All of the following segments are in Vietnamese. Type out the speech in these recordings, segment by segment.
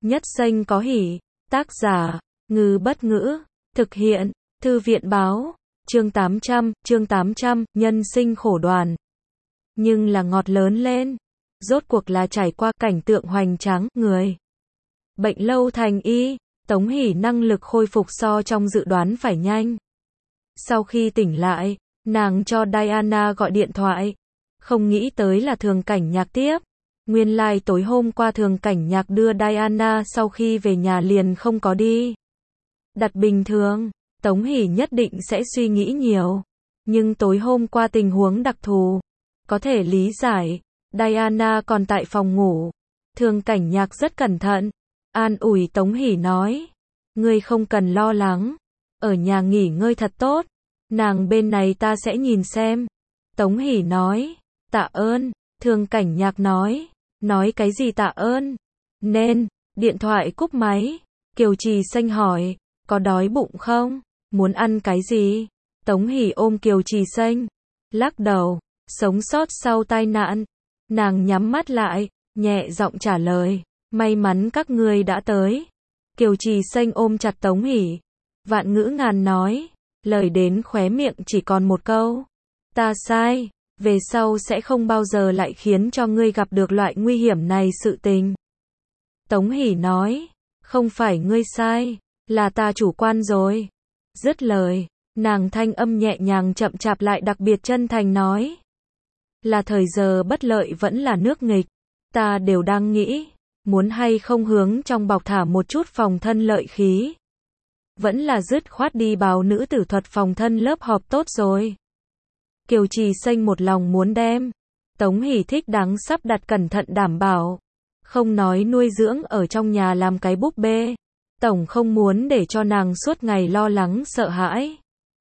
Nhất danh có hỷ. Tác giả, Ngư Bất Ngữ. Thực hiện, Thư viện Báo. Chương 800, nhân sinh khổ đoàn. Nhưng là ngọt lớn lên. Rốt cuộc là trải qua cảnh tượng hoành tráng, người bệnh lâu thành y. Tống Hỷ năng lực khôi phục so trong dự đoán phải nhanh. Sau khi tỉnh lại, nàng cho Diana gọi điện thoại. Không nghĩ tới là Thường Cảnh Nhạc tiếp. Nguyên lai tối hôm qua Thường Cảnh Nhạc đưa Diana sau khi về nhà liền không có đi. Đặt bình thường, Tống Hỷ nhất định sẽ suy nghĩ nhiều. Nhưng tối hôm qua tình huống đặc thù. Có thể lý giải. Diana còn tại phòng ngủ. Thường Cảnh Nhạc rất cẩn thận. An ủi Tống Hỷ nói. Ngươi không cần lo lắng. Ở nhà nghỉ ngơi thật tốt. Nàng bên này ta sẽ nhìn xem. Tống Hỷ nói. Tạ ơn. Thường Cảnh Nhạc nói. Nói cái gì tạ ơn? Nên. Điện thoại cúp máy. Kiều Trì Xanh hỏi. Có đói bụng không? Muốn ăn cái gì? Tống Hỷ ôm Kiều Trì Xanh. Lắc đầu. Sống sót sau tai nạn. Nàng nhắm mắt lại. Nhẹ giọng trả lời. May mắn các ngươi đã tới. Kiều Trì Xanh ôm chặt Tống Hỷ. Vạn ngữ ngàn nói. Lời đến khóe miệng chỉ còn một câu. Ta sai. Về sau sẽ không bao giờ lại khiến cho ngươi gặp được loại nguy hiểm này sự tình. Tống Hỷ nói. Không phải ngươi sai. Là ta chủ quan rồi. Dứt lời. Nàng thanh âm nhẹ nhàng chậm chạp lại đặc biệt chân thành nói. Là thời giờ bất lợi vẫn là nước nghịch. Ta đều đang nghĩ. Muốn hay không hướng trong bọc thả một chút phòng thân lợi khí. Vẫn là dứt khoát đi báo nữ tử thuật phòng thân lớp họp tốt rồi. Kiều Trì Xanh một lòng muốn đem. Tống Hỷ thích đáng sắp đặt cẩn thận đảm bảo. Không nói nuôi dưỡng ở trong nhà làm cái búp bê. Tổng không muốn để cho nàng suốt ngày lo lắng sợ hãi.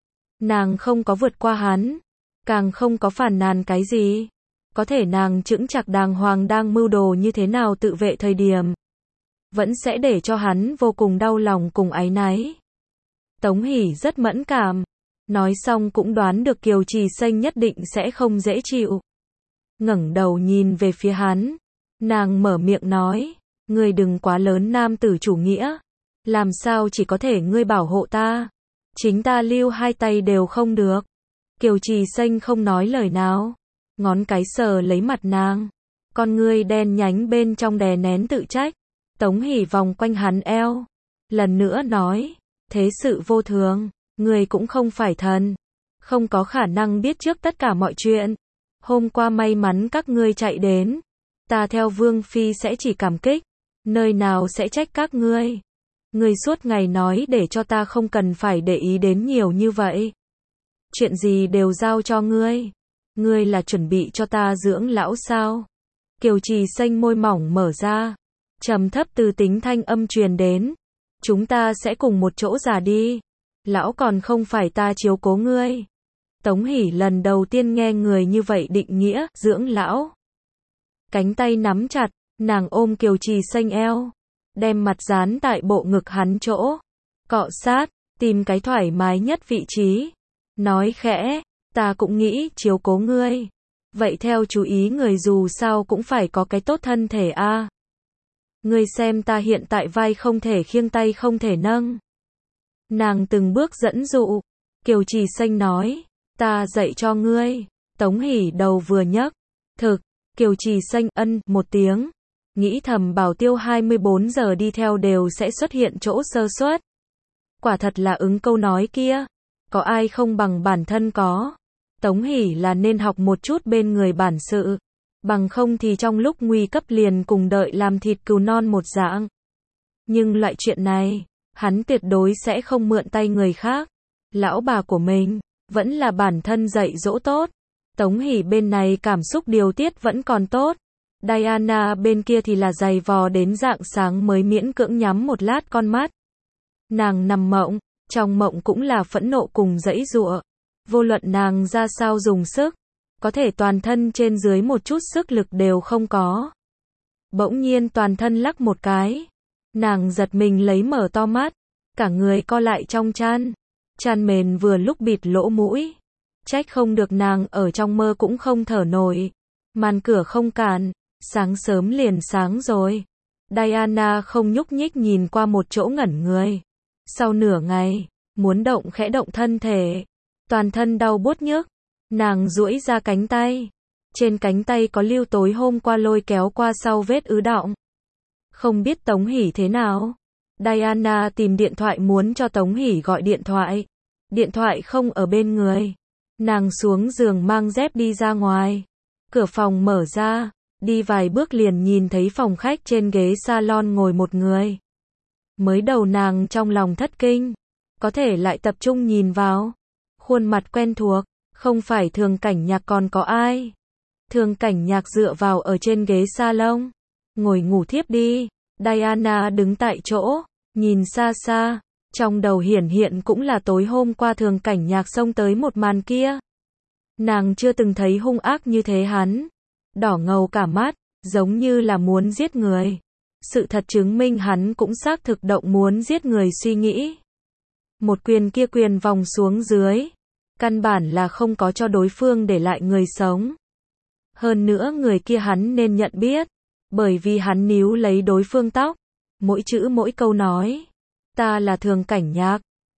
Nàng không có vượt qua hắn. Càng không có phàn nàn cái gì. Có thể nàng chững chạc đàng hoàng đang mưu đồ như thế nào tự vệ thời điểm. Vẫn sẽ để cho hắn vô cùng đau lòng cùng áy náy. Tống Hỷ rất mẫn cảm. Nói xong cũng đoán được Kiều Trì Xanh nhất định sẽ không dễ chịu. Ngẩng đầu nhìn về phía hắn. Nàng mở miệng nói. Ngươi đừng quá lớn nam tử chủ nghĩa. Làm sao chỉ có thể ngươi bảo hộ ta. Chính ta lưu hai tay đều không được. Kiều Trì Xanh không nói lời nào. Ngón cái sờ lấy mặt nàng. Con ngươi đen nhánh bên trong đè nén tự trách. Tống Hỷ vòng quanh hắn eo. Lần nữa nói. Thế sự vô thường. Người cũng không phải thần. Không có khả năng biết trước tất cả mọi chuyện. Hôm qua may mắn các ngươi chạy đến. Ta theo Vương Phi sẽ chỉ cảm kích. Nơi nào sẽ trách các ngươi. Ngươi suốt ngày nói để cho ta không cần phải để ý đến nhiều như vậy. Chuyện gì đều giao cho ngươi. Ngươi là chuẩn bị cho ta dưỡng lão sao? Kiều Trì Xanh môi mỏng mở ra. Trầm thấp từ tính thanh âm truyền đến. Chúng ta sẽ cùng một chỗ già đi. Lão còn không phải ta chiếu cố ngươi. Tống Hỷ lần đầu tiên nghe người như vậy định nghĩa, dưỡng lão. Cánh tay nắm chặt, nàng ôm Kiều Trì Xanh eo. Đem mặt dán tại bộ ngực hắn chỗ. Cọ sát, tìm cái thoải mái nhất vị trí. Nói khẽ, ta cũng nghĩ chiếu cố ngươi. Vậy theo chú ý người dù sao cũng phải có cái tốt thân thể a. Ngươi xem ta hiện tại vai không thể khiêng tay không thể nâng. Nàng từng bước dẫn dụ. Kiều Trì Xanh nói. Ta dạy cho ngươi. Tống Hỷ đầu vừa nhấc. Thực. Kiều Trì Xanh ân một tiếng. Nghĩ thầm Bảo Tiêu 24 giờ đi theo đều sẽ xuất hiện chỗ sơ suất. Quả thật là ứng câu nói kia. Có ai không bằng bản thân có. Tống Hỷ là nên học một chút bên người bản sự. Bằng không thì trong lúc nguy cấp liền cùng đợi làm thịt cừu non một dạng. Nhưng loại chuyện này, hắn tuyệt đối sẽ không mượn tay người khác. Lão bà của mình, vẫn là bản thân dạy dỗ tốt. Tống Hỷ bên này cảm xúc điều tiết vẫn còn tốt. Diana bên kia thì là giày vò đến rạng sáng mới miễn cưỡng nhắm một lát con mắt. Nàng nằm mộng, trong mộng cũng là phẫn nộ cùng giãy giụa. Vô luận nàng ra sao dùng sức, có thể toàn thân trên dưới một chút sức lực đều không có. Bỗng nhiên toàn thân lắc một cái. Nàng giật mình lấy mở to mắt. Cả người co lại trong chăn. Chăn mền vừa lúc bịt lỗ mũi. Trách không được nàng ở trong mơ cũng không thở nổi. Màn cửa không cản. Sáng sớm liền sáng rồi. Diana không nhúc nhích nhìn qua một chỗ ngẩn người. Sau nửa ngày, muốn động khẽ động thân thể. Toàn thân đau buốt nhức. Nàng duỗi ra cánh tay. Trên cánh tay có lưu tối hôm qua lôi kéo qua sau vết ứ đọng. Không biết Tống Hỷ thế nào. Diana tìm điện thoại muốn cho Tống Hỷ gọi điện thoại. Điện thoại không ở bên người. Nàng xuống giường mang dép đi ra ngoài. Cửa phòng mở ra. Đi vài bước liền nhìn thấy phòng khách trên ghế salon ngồi một người. Mới đầu nàng trong lòng thất kinh. Có thể lại tập trung nhìn vào. Khuôn mặt quen thuộc. Không phải Thường Cảnh Nhạc còn có ai. Thường Cảnh Nhạc dựa vào ở trên ghế salon. Ngồi ngủ thiếp đi. Diana đứng tại chỗ. Nhìn xa xa. Trong đầu hiển hiện cũng là tối hôm qua Thường Cảnh Nhạc xông tới một màn kia. Nàng chưa từng thấy hung ác như thế hắn. Đỏ ngầu cả mắt, giống như là muốn giết người. Sự thật chứng minh hắn cũng xác thực động muốn giết người suy nghĩ. Một quyền kia quyền vòng xuống dưới. Căn bản là không có cho đối phương để lại người sống. Hơn nữa người kia hắn nên nhận biết. Bởi vì hắn níu lấy đối phương tóc. Mỗi chữ mỗi câu nói. Ta là Thường Cảnh Nhạc.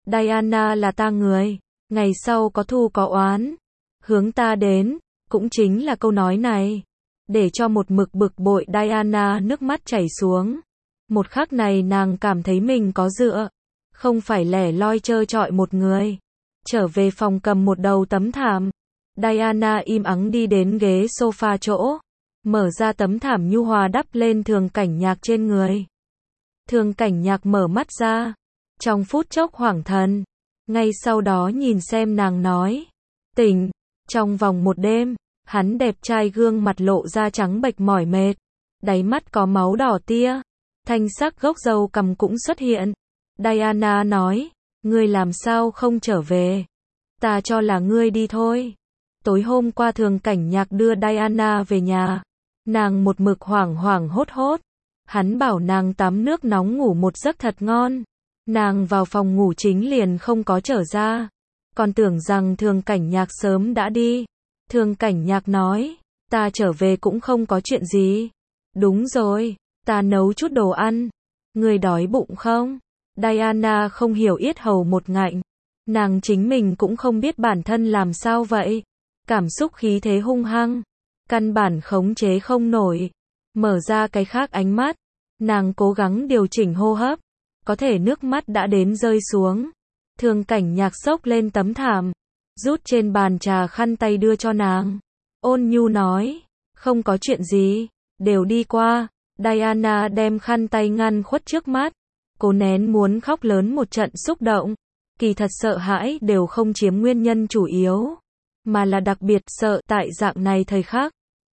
Diana là ta người. Ngày sau có thù có oán. Hướng ta đến. Cũng chính là câu nói này. Để cho một mực bực bội Diana nước mắt chảy xuống. Một khắc này nàng cảm thấy mình có dựa. Không phải lẻ loi trơ trọi một người. Trở về phòng cầm một đầu tấm thảm. Diana im ắng đi đến ghế sofa chỗ. Mở ra tấm thảm nhu hòa đắp lên Thường Cảnh Nhạc trên người. Thường Cảnh Nhạc mở mắt ra. Trong phút chốc hoảng thần. Ngay sau đó nhìn xem nàng nói. Tỉnh. Trong vòng một đêm. Hắn đẹp trai gương mặt lộ ra trắng bệch mỏi mệt. Đáy mắt có máu đỏ tia. Thanh sắc gốc râu cằm cũng xuất hiện. Diana nói. Ngươi làm sao không trở về? Ta cho là ngươi đi thôi. Tối hôm qua Thường Cảnh Nhạc đưa Diana về nhà. Nàng một mực hoảng hoảng hốt hốt. Hắn bảo nàng tắm nước nóng ngủ một giấc thật ngon. Nàng vào phòng ngủ chính liền không có trở ra. Còn tưởng rằng Thường Cảnh Nhạc sớm đã đi. Thường Cảnh Nhạc nói. Ta trở về cũng không có chuyện gì. Đúng rồi. Ta nấu chút đồ ăn. Ngươi đói bụng không? Diana không hiểu yết hầu một ngạnh. Nàng chính mình cũng không biết bản thân làm sao vậy. Cảm xúc khí thế hung hăng. Căn bản khống chế không nổi. Mở ra cái khác ánh mắt. Nàng cố gắng điều chỉnh hô hấp. Có thể nước mắt đã đến rơi xuống. Thường Cảnh Nhạc xốc lên tấm thảm. Rút trên bàn trà khăn tay đưa cho nàng. Ôn nhu nói. Không có chuyện gì. Đều đi qua. Diana đem khăn tay ngăn khuất trước mắt. Cố nén muốn khóc lớn một trận xúc động. Kỳ thật sợ hãi đều không chiếm nguyên nhân chủ yếu. Mà là đặc biệt sợ tại dạng này thời khắc.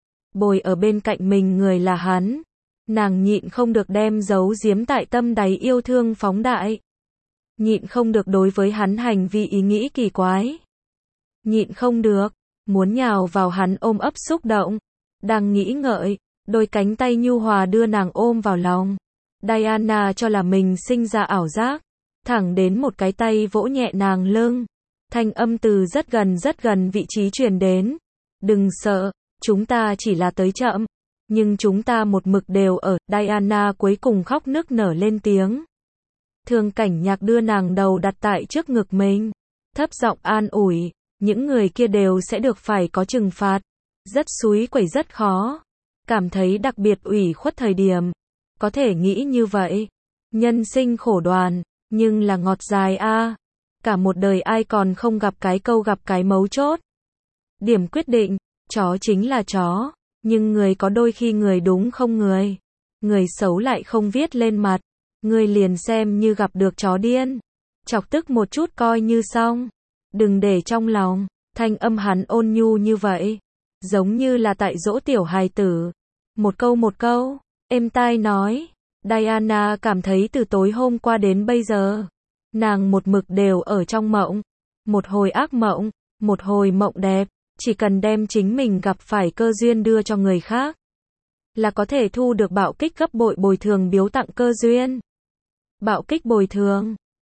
Bồi ở bên cạnh mình người là hắn. Nàng nhịn không được đem giấu giếm tại tâm đáy yêu thương phóng đại. Nhịn không được đối với hắn hành vi ý nghĩ kỳ quái. Nhịn không được, muốn nhào vào hắn ôm ấp xúc động. Đang nghĩ ngợi, đôi cánh tay nhu hòa đưa nàng ôm vào lòng. Diana cho là mình sinh ra ảo giác. Thẳng đến một cái tay vỗ nhẹ nàng lưng. Thanh âm từ rất gần vị trí truyền đến. Đừng sợ, chúng ta chỉ là tới chậm. Nhưng chúng ta một mực đều ở. Diana cuối cùng khóc nức nở lên tiếng. Thường Cảnh Nhạc đưa nàng đầu đặt tại trước ngực mình. Thấp giọng an ủi. Những người kia đều sẽ được phải có trừng phạt. Rất xúi quẩy rất khó. Cảm thấy đặc biệt ủy khuất thời điểm. Có thể nghĩ như vậy. Nhân sinh khổ đoàn. Nhưng là ngọt dài a. Cả một đời ai còn không gặp cái câu gặp cái mấu chốt. Điểm quyết định. Chó chính là chó. Nhưng người có đôi khi người đúng không người. Người xấu lại không viết lên mặt. Người liền xem như gặp được chó điên. Chọc tức một chút coi như xong. Đừng để trong lòng. Thanh âm hắn ôn nhu như vậy. Giống như là tại dỗ tiểu hài tử. Một câu. Êm tai nói. Diana cảm thấy từ tối hôm qua đến bây giờ. Nàng một mực đều ở trong mộng. Một hồi ác mộng. Một hồi mộng đẹp. Chỉ cần đem chính mình gặp phải cơ duyên đưa cho người khác. Là có thể thu được bạo kích gấp bội bồi thường biếu tặng cơ duyên. Bạo kích bồi thường.